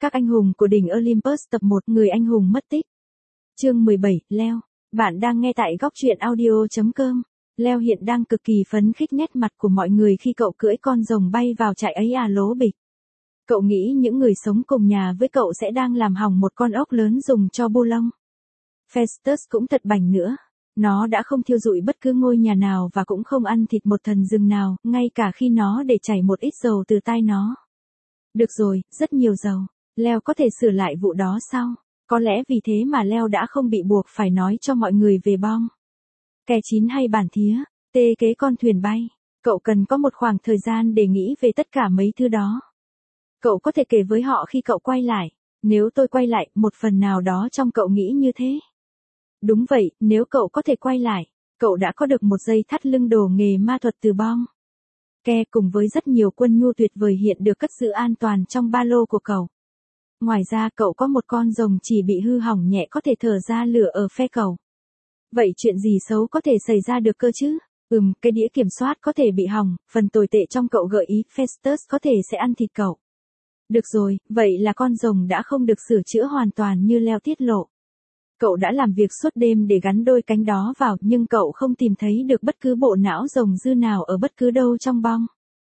Các anh hùng của đỉnh Olympus tập 1, người anh hùng mất tích. Chương 17, Leo. Bạn đang nghe tại góc truyện audio.com. Leo hiện đang cực kỳ phấn khích, nét mặt của mọi người khi cậu cưỡi con rồng bay vào trại ấy lố bịch. Cậu nghĩ những người sống cùng nhà với cậu sẽ đang làm hỏng một con ốc lớn dùng cho bu lông. Festus cũng thật bảnh nữa. Nó đã không thiêu rụi bất cứ ngôi nhà nào và cũng không ăn thịt một thần rừng nào, ngay cả khi nó để chảy một ít dầu từ tai nó. Được rồi, rất nhiều dầu. Leo có thể sửa lại vụ đó sau. Có lẽ vì thế mà Leo đã không bị buộc phải nói cho mọi người về bom ke chín hay bản thía, tê kế con thuyền bay. Cậu cần có một khoảng thời gian để nghĩ về tất cả mấy thứ đó. Cậu có thể kể với họ khi cậu quay lại. Nếu tôi quay lại, một phần nào đó trong cậu nghĩ như thế. Đúng vậy, nếu cậu có thể quay lại, cậu đã có được một dây thắt lưng đồ nghề ma thuật từ bom ke cùng với rất nhiều quân nhu tuyệt vời hiện được cất giữ an toàn trong ba lô của cậu. Ngoài ra cậu có một con rồng chỉ bị hư hỏng nhẹ có thể thở ra lửa ở phe cậu. Vậy chuyện gì xấu có thể xảy ra được cơ chứ? Cái đĩa kiểm soát có thể bị hỏng, phần tồi tệ trong cậu gợi ý Festus có thể sẽ ăn thịt cậu. Được rồi, vậy là con rồng đã không được sửa chữa hoàn toàn như Leo tiết lộ. Cậu đã làm việc suốt đêm để gắn đôi cánh đó vào, nhưng cậu không tìm thấy được bất cứ bộ não rồng dư nào ở bất cứ đâu trong bom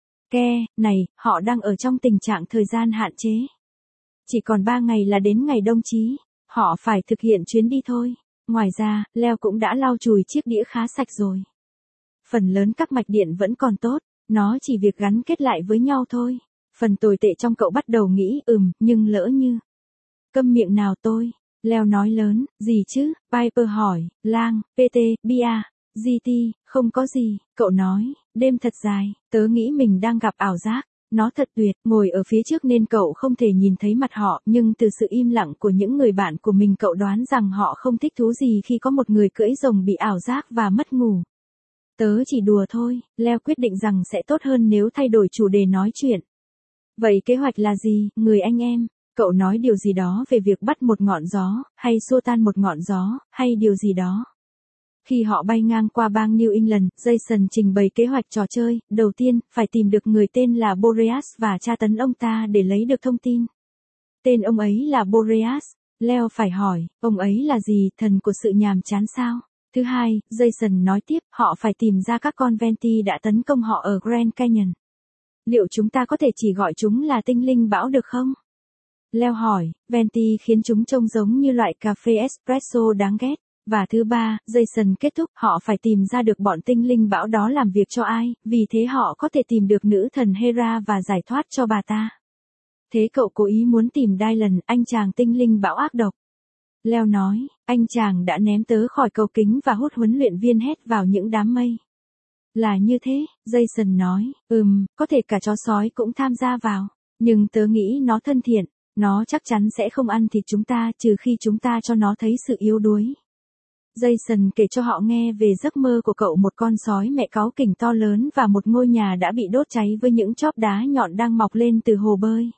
ke này. Họ đang ở trong tình trạng thời gian hạn chế. Chỉ còn 3 ngày là đến ngày đông chí. Họ phải thực hiện chuyến đi thôi. Ngoài ra, Leo cũng đã lau chùi chiếc đĩa khá sạch rồi. Phần lớn các mạch điện vẫn còn tốt. Nó chỉ việc gắn kết lại với nhau thôi. Phần tồi tệ trong cậu bắt đầu nghĩ nhưng lỡ như. Câm miệng nào tôi. Leo nói lớn, gì chứ? Piper hỏi, lang, PT, Bia, GT, không có gì. Cậu nói, đêm thật dài, tớ nghĩ mình đang gặp ảo giác. Nó thật tuyệt, ngồi ở phía trước nên cậu không thể nhìn thấy mặt họ, nhưng từ sự im lặng của những người bạn của mình cậu đoán rằng họ không thích thú gì khi có một người cưỡi rồng bị ảo giác và mất ngủ. Tớ chỉ đùa thôi. Leo quyết định rằng sẽ tốt hơn nếu thay đổi chủ đề nói chuyện. Vậy kế hoạch là gì, người anh em? Cậu nói điều gì đó về việc bắt một ngọn gió, hay xua tan một ngọn gió, hay điều gì đó. Khi họ bay ngang qua bang New England, Jason trình bày kế hoạch trò chơi. Đầu tiên, phải tìm được người tên là Boreas và tra tấn ông ta để lấy được thông tin. Tên ông ấy là Boreas. Leo phải hỏi, ông ấy là gì, thần của sự nhàm chán sao? Thứ hai, Jason nói tiếp, họ phải tìm ra các con Venti đã tấn công họ ở Grand Canyon. Liệu chúng ta có thể chỉ gọi chúng là tinh linh bão được không? Leo hỏi, Venti khiến chúng trông giống như loại cà phê espresso đáng ghét. Và thứ ba, Jason kết thúc, họ phải tìm ra được bọn tinh linh bão đó làm việc cho ai, vì thế họ có thể tìm được nữ thần Hera và giải thoát cho bà ta. Thế cậu cố ý muốn tìm Dylan, anh chàng tinh linh bão ác độc. Leo nói, anh chàng đã ném tớ khỏi cầu kính và hút huấn luyện viên hét vào những đám mây. Là như thế, Jason nói, có thể cả chó sói cũng tham gia vào, nhưng tớ nghĩ nó thân thiện, nó chắc chắn sẽ không ăn thịt chúng ta trừ khi chúng ta cho nó thấy sự yếu đuối. Jason kể cho họ nghe về giấc mơ của cậu, một con sói mẹ cáu kỉnh to lớn và một ngôi nhà đã bị đốt cháy với những chóp đá nhọn đang mọc lên từ hồ bơi.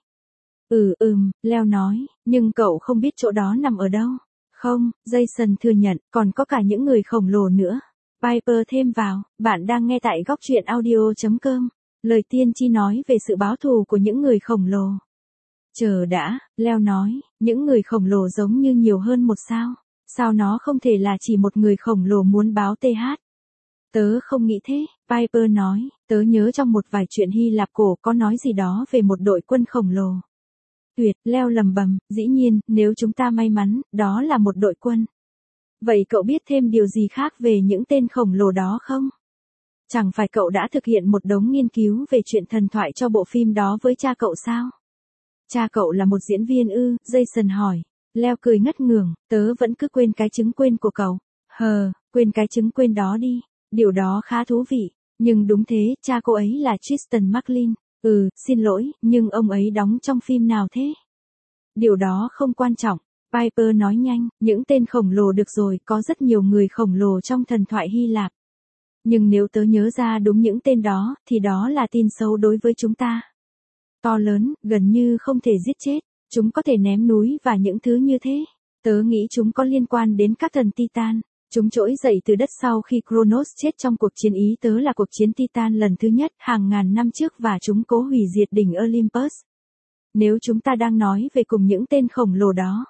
Leo nói, nhưng cậu không biết chỗ đó nằm ở đâu. Không, Jason thừa nhận, còn có cả những người khổng lồ nữa. Piper thêm vào, bạn đang nghe tại góc truyện audio.com. Lời tiên tri nói về sự báo thù của những người khổng lồ. Chờ đã, Leo nói, những người khổng lồ giống như nhiều hơn một sao. Sao nó không thể là chỉ một người khổng lồ muốn báo TH? Tớ không nghĩ thế, Piper nói, tớ nhớ trong một vài chuyện Hy Lạp cổ có nói gì đó về một đội quân khổng lồ. Tuyệt, Leo lầm bầm, dĩ nhiên, nếu chúng ta may mắn, đó là một đội quân. Vậy cậu biết thêm điều gì khác về những tên khổng lồ đó không? Chẳng phải cậu đã thực hiện một đống nghiên cứu về chuyện thần thoại cho bộ phim đó với cha cậu sao? Cha cậu là một diễn viên ư? Jason hỏi. Leo cười ngất ngưởng, tớ vẫn cứ quên cái chứng quên của cậu. Quên cái chứng quên đó đi. Điều đó khá thú vị. Nhưng đúng thế, cha cô ấy là Tristan McLean. Xin lỗi, nhưng ông ấy đóng trong phim nào thế? Điều đó không quan trọng. Piper nói nhanh, những tên khổng lồ được rồi, có rất nhiều người khổng lồ trong thần thoại Hy Lạp. Nhưng nếu tớ nhớ ra đúng những tên đó, thì đó là tin xấu đối với chúng ta. To lớn, gần như không thể giết chết. Chúng có thể ném núi và những thứ như thế. Tớ nghĩ chúng có liên quan đến các thần Titan. Chúng trỗi dậy từ đất sau khi Kronos chết trong cuộc chiến ý tớ là cuộc chiến Titan lần thứ nhất hàng ngàn năm trước và chúng cố hủy diệt đỉnh Olympus. Nếu chúng ta đang nói về cùng những tên khổng lồ đó.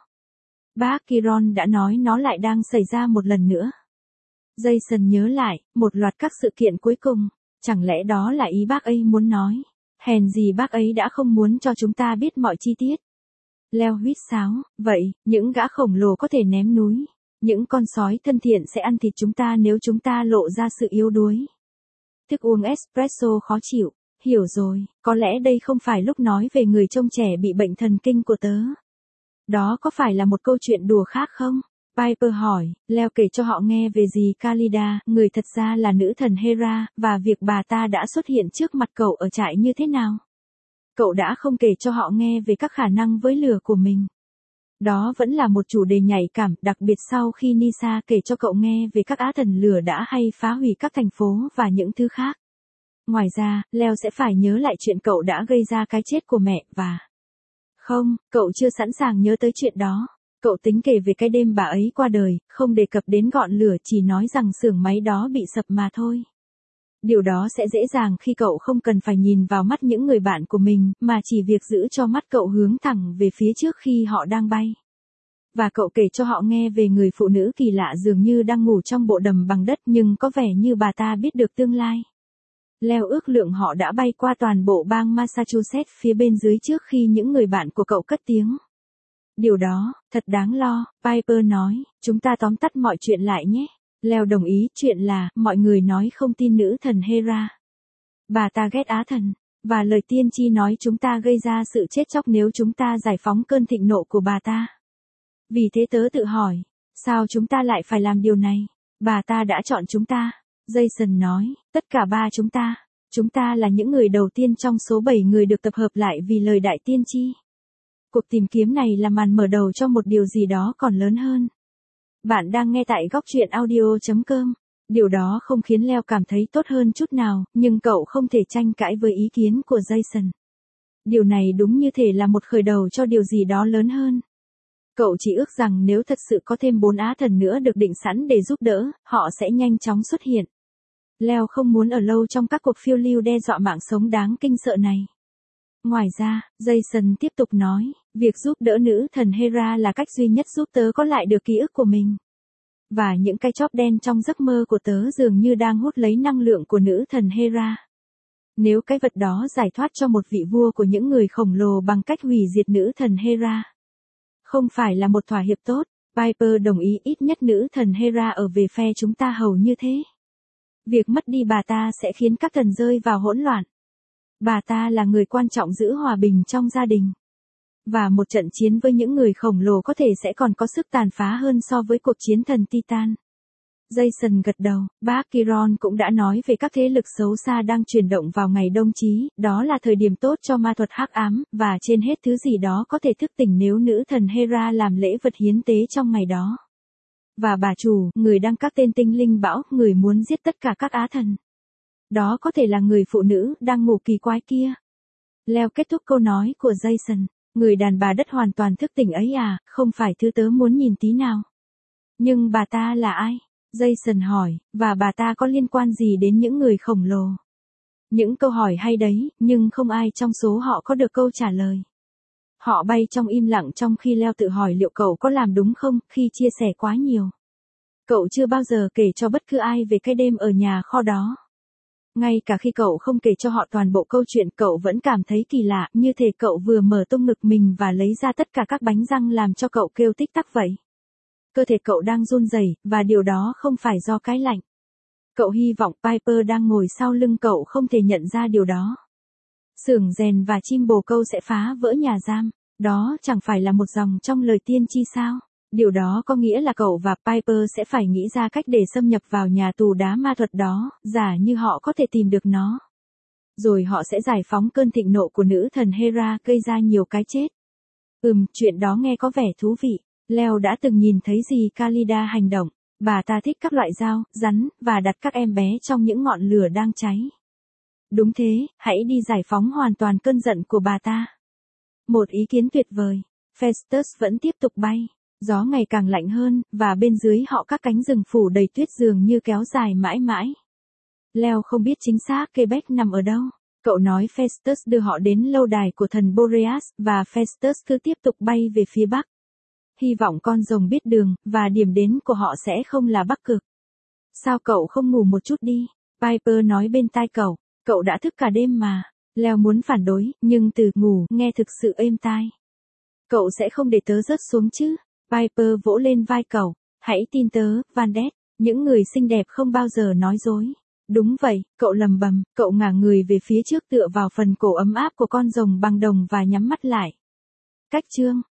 Bác Kiron đã nói nó lại đang xảy ra một lần nữa. Jason nhớ lại, một loạt các sự kiện cuối cùng, chẳng lẽ đó là ý bác ấy muốn nói. Hèn gì bác ấy đã không muốn cho chúng ta biết mọi chi tiết. Leo huýt sáo, vậy, những gã khổng lồ có thể ném núi. Những con sói thân thiện sẽ ăn thịt chúng ta nếu chúng ta lộ ra sự yếu đuối. Thức uống espresso khó chịu, hiểu rồi, có lẽ đây không phải lúc nói về người trông trẻ bị bệnh thần kinh của tớ. Đó có phải là một câu chuyện đùa khác không? Piper hỏi, Leo kể cho họ nghe về dì Khalida, người thật ra là nữ thần Hera, và việc bà ta đã xuất hiện trước mặt cậu ở trại như thế nào. Cậu đã không kể cho họ nghe về các khả năng với lửa của mình. Đó vẫn là một chủ đề nhạy cảm, đặc biệt sau khi Nisa kể cho cậu nghe về các á thần lửa đã hay phá hủy các thành phố và những thứ khác. Ngoài ra, Leo sẽ phải nhớ lại chuyện cậu đã gây ra cái chết của mẹ và... Không, cậu chưa sẵn sàng nhớ tới chuyện đó. Cậu tính kể về cái đêm bà ấy qua đời, không đề cập đến ngọn lửa, chỉ nói rằng xưởng máy đó bị sập mà thôi. Điều đó sẽ dễ dàng khi cậu không cần phải nhìn vào mắt những người bạn của mình, mà chỉ việc giữ cho mắt cậu hướng thẳng về phía trước khi họ đang bay. Và cậu kể cho họ nghe về người phụ nữ kỳ lạ dường như đang ngủ trong bộ đầm bằng đất nhưng có vẻ như bà ta biết được tương lai. Leo ước lượng họ đã bay qua toàn bộ bang Massachusetts phía bên dưới trước khi những người bạn của cậu cất tiếng. Điều đó, thật đáng lo, Piper nói, chúng ta tóm tắt mọi chuyện lại nhé. Leo đồng ý, chuyện là, mọi người nói không tin nữ thần Hera. Bà ta ghét á thần, và lời tiên tri nói chúng ta gây ra sự chết chóc nếu chúng ta giải phóng cơn thịnh nộ của bà ta. Vì thế tớ tự hỏi, sao chúng ta lại phải làm điều này? Bà ta đã chọn chúng ta. Jason nói, tất cả ba chúng ta là những người đầu tiên trong số 7 người được tập hợp lại vì lời đại tiên tri. Cuộc tìm kiếm này là màn mở đầu cho một điều gì đó còn lớn hơn. Bạn đang nghe tại góc truyện audio.com. Điều đó không khiến Leo cảm thấy tốt hơn chút nào, nhưng cậu không thể tranh cãi với ý kiến của Jason. Điều này đúng như thể là một khởi đầu cho điều gì đó lớn hơn. Cậu chỉ ước rằng nếu thật sự có thêm 4 á thần nữa được định sẵn để giúp đỡ, họ sẽ nhanh chóng xuất hiện. Leo không muốn ở lâu trong các cuộc phiêu lưu đe dọa mạng sống đáng kinh sợ này. Ngoài ra, Jason tiếp tục nói, việc giúp đỡ nữ thần Hera là cách duy nhất giúp tớ có lại được ký ức của mình. Và những cái chóp đen trong giấc mơ của tớ dường như đang hút lấy năng lượng của nữ thần Hera. Nếu cái vật đó giải thoát cho một vị vua của những người khổng lồ bằng cách hủy diệt nữ thần Hera, không phải là một thỏa hiệp tốt. Piper đồng ý, ít nhất nữ thần Hera ở về phe chúng ta hầu như thế. Việc mất đi bà ta sẽ khiến các thần rơi vào hỗn loạn. Bà ta là người quan trọng giữ hòa bình trong gia đình. Và một trận chiến với những người khổng lồ có thể sẽ còn có sức tàn phá hơn so với cuộc chiến thần Titan. Jason gật đầu, bác Kiron cũng đã nói về các thế lực xấu xa đang chuyển động vào ngày đông chí, đó là thời điểm tốt cho ma thuật hắc ám, và trên hết thứ gì đó có thể thức tỉnh nếu nữ thần Hera làm lễ vật hiến tế trong ngày đó. Và bà chủ, người đang các tên tinh linh bão, người muốn giết tất cả các á thần. Đó có thể là người phụ nữ đang ngủ kỳ quái kia. Leo kết thúc câu nói của Jason, người đàn bà đất hoàn toàn thức tỉnh ấy à, không phải thứ tớ muốn nhìn tí nào. Nhưng bà ta là ai? Jason hỏi, và bà ta có liên quan gì đến những người khổng lồ? Những câu hỏi hay đấy, nhưng không ai trong số họ có được câu trả lời. Họ bay trong im lặng trong khi Leo tự hỏi liệu cậu có làm đúng không khi chia sẻ quá nhiều. Cậu chưa bao giờ kể cho bất cứ ai về cái đêm ở nhà kho đó. Ngay cả khi cậu không kể cho họ toàn bộ câu chuyện, cậu vẫn cảm thấy kỳ lạ, như thể cậu vừa mở tung ngực mình và lấy ra tất cả các bánh răng làm cho cậu kêu tích tắc vậy. Cơ thể cậu đang run rẩy, và điều đó không phải do cái lạnh. Cậu hy vọng Piper đang ngồi sau lưng cậu không thể nhận ra điều đó. Xưởng rèn và chim bồ câu sẽ phá vỡ nhà giam. Đó chẳng phải là một dòng trong lời tiên tri sao? Điều đó có nghĩa là cậu và Piper sẽ phải nghĩ ra cách để xâm nhập vào nhà tù đá ma thuật đó, giả như họ có thể tìm được nó. Rồi họ sẽ giải phóng cơn thịnh nộ của nữ thần Hera gây ra nhiều cái chết. Chuyện đó nghe có vẻ thú vị. Leo đã từng nhìn thấy dì Khalida hành động. Bà ta thích các loại dao, rắn, và đặt các em bé trong những ngọn lửa đang cháy. Đúng thế, hãy đi giải phóng hoàn toàn cơn giận của bà ta. Một ý kiến tuyệt vời. Festus vẫn tiếp tục bay. Gió ngày càng lạnh hơn, và bên dưới họ các cánh rừng phủ đầy tuyết dường như kéo dài mãi mãi. Leo không biết chính xác Quebec nằm ở đâu. Cậu nói Festus đưa họ đến lâu đài của thần Boreas, và Festus cứ tiếp tục bay về phía bắc. Hy vọng con rồng biết đường, và điểm đến của họ sẽ không là Bắc Cực. Sao cậu không ngủ một chút đi? Piper nói bên tai cậu. Cậu đã thức cả đêm mà. Leo muốn phản đối, nhưng từ ngủ nghe thực sự êm tai. Cậu sẽ không để tớ rớt xuống chứ? Piper vỗ lên vai cậu. Hãy tin tớ, Vandet. Những người xinh đẹp không bao giờ nói dối. Đúng vậy, cậu lầm bầm, cậu ngả người về phía trước tựa vào phần cổ ấm áp của con rồng bằng đồng và nhắm mắt lại. Cách chương